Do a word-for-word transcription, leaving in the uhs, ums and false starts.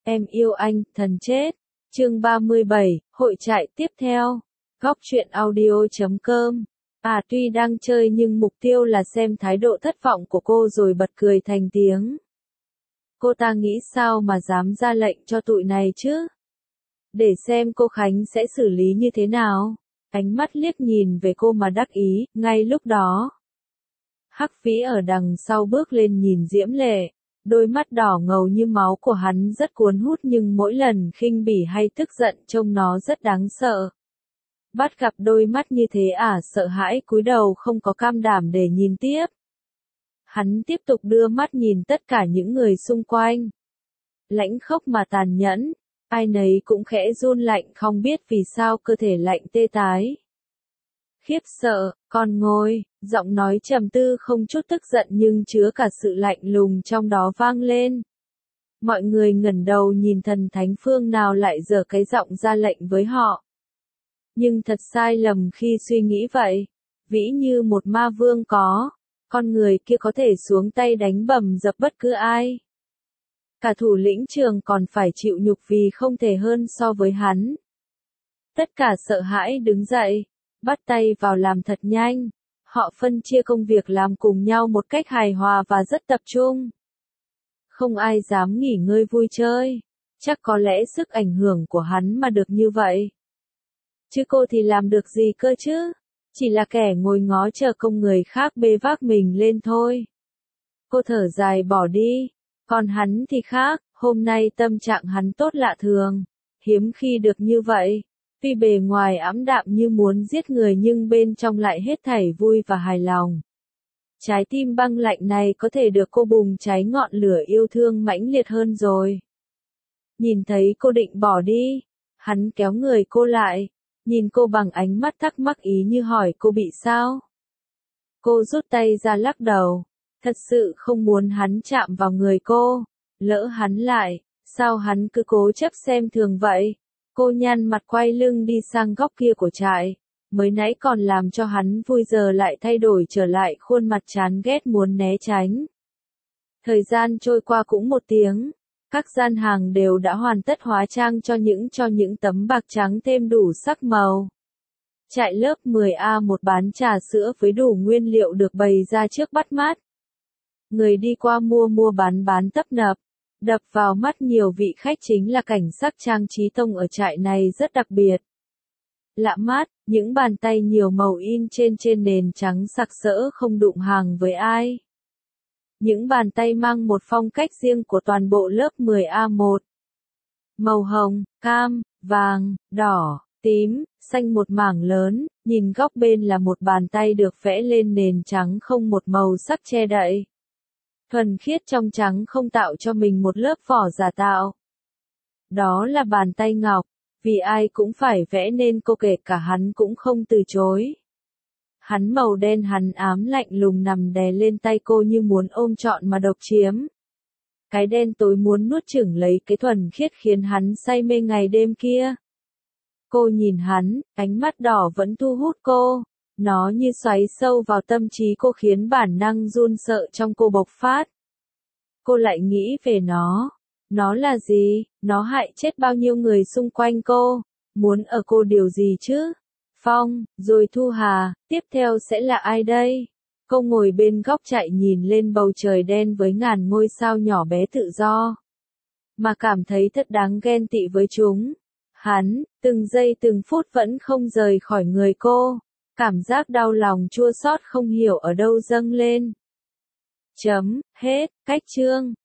Em yêu anh, thần chết. Chương ba mươi bảy, hội trại tiếp theo. Góc truyện audio chấm com. À tuy đang chơi nhưng mục tiêu là xem thái độ thất vọng của cô rồi bật cười thành tiếng. Cô ta nghĩ sao mà dám ra lệnh cho tụi này chứ? Để xem cô Khánh sẽ xử lý như thế nào. Ánh mắt liếc nhìn về cô mà đắc ý, ngay lúc đó. Hắc Vĩ ở đằng sau bước lên nhìn Diễm Lệ. Đôi mắt đỏ ngầu như máu của hắn rất cuốn hút nhưng mỗi lần khinh bỉ hay tức giận trông nó rất đáng sợ. Bắt gặp đôi mắt như thế ả sợ hãi cúi đầu không có cam đảm để nhìn tiếp. Hắn tiếp tục đưa mắt nhìn tất cả những người xung quanh. Lãnh khốc mà tàn nhẫn, ai nấy cũng khẽ run lạnh không biết vì sao cơ thể lạnh tê tái. Khiếp sợ, con ngôi, giọng nói trầm tư không chút tức giận nhưng chứa cả sự lạnh lùng trong đó vang lên. Mọi người ngẩng đầu nhìn thần thánh phương nào lại giở cái giọng ra lệnh với họ. Nhưng thật sai lầm khi suy nghĩ vậy. Vĩ như một ma vương có, con người kia có thể xuống tay đánh bầm dập bất cứ ai. Cả thủ lĩnh trường còn phải chịu nhục vì không thể hơn so với hắn. Tất cả sợ hãi đứng dậy, bắt tay vào làm thật nhanh. Họ phân chia công việc làm cùng nhau một cách hài hòa và rất tập trung. Không ai dám nghỉ ngơi vui chơi. Chắc có lẽ sức ảnh hưởng của hắn mà được như vậy. Chứ cô thì làm được gì cơ chứ? Chỉ là kẻ ngồi ngó chờ công người khác bê vác mình lên thôi. Cô thở dài bỏ đi. Còn hắn thì khác, hôm nay tâm trạng hắn tốt lạ thường. Hiếm khi được như vậy. Tuy bề ngoài ẵm đạm như muốn giết người nhưng bên trong lại hết thảy vui và hài lòng. Trái tim băng lạnh này có thể được cô bùng cháy ngọn lửa yêu thương mãnh liệt hơn rồi. Nhìn thấy cô định bỏ đi, hắn kéo người cô lại, nhìn cô bằng ánh mắt thắc mắc ý như hỏi cô bị sao. Cô rút tay ra lắc đầu, thật sự không muốn hắn chạm vào người cô, lỡ hắn lại, sao hắn cứ cố chấp xem thường vậy. Cô nhăn mặt quay lưng đi sang góc kia của trại, mới nãy còn làm cho hắn vui giờ lại thay đổi trở lại khuôn mặt chán ghét muốn né tránh. Thời gian trôi qua cũng một tiếng, các gian hàng đều đã hoàn tất hóa trang cho những cho những tấm bạc trắng thêm đủ sắc màu. Trại lớp mười A một bán trà sữa với đủ nguyên liệu được bày ra trước bắt mắt. Người đi qua mua mua bán bán tấp nập. Đập vào mắt nhiều vị khách chính là cảnh sắc trang trí tông ở trại này rất đặc biệt. Lạ mắt, những bàn tay nhiều màu in trên trên nền trắng sặc sỡ không đụng hàng với ai. Những bàn tay mang một phong cách riêng của toàn bộ lớp mười A một. Màu hồng, cam, vàng, đỏ, tím, xanh một mảng lớn, nhìn góc bên là một bàn tay được vẽ lên nền trắng không một màu sắc che đậy. Thuần khiết trong trắng không tạo cho mình một lớp vỏ giả tạo. Đó là bàn tay ngọc, vì ai cũng phải vẽ nên cô kể cả hắn cũng không từ chối. Hắn màu đen hắn ám lạnh lùng nằm đè lên tay cô như muốn ôm trọn mà độc chiếm. Cái đen tối muốn nuốt chửng lấy cái thuần khiết khiến hắn say mê ngày đêm kia. Cô nhìn hắn, ánh mắt đỏ vẫn thu hút cô. Nó như xoáy sâu vào tâm trí cô khiến bản năng run sợ trong cô bộc phát. Cô lại nghĩ về nó. Nó là gì? Nó hại chết bao nhiêu người xung quanh cô? Muốn ở cô điều gì chứ? Phong, rồi Thu Hà, tiếp theo sẽ là ai đây? Cô ngồi bên góc trại nhìn lên bầu trời đen với ngàn ngôi sao nhỏ bé tự do. Mà cảm thấy thật đáng ghen tị với chúng. Hắn, từng giây từng phút vẫn không rời khỏi người cô. Cảm giác đau lòng chua xót không hiểu ở đâu dâng lên. Chấm, hết, cách chương.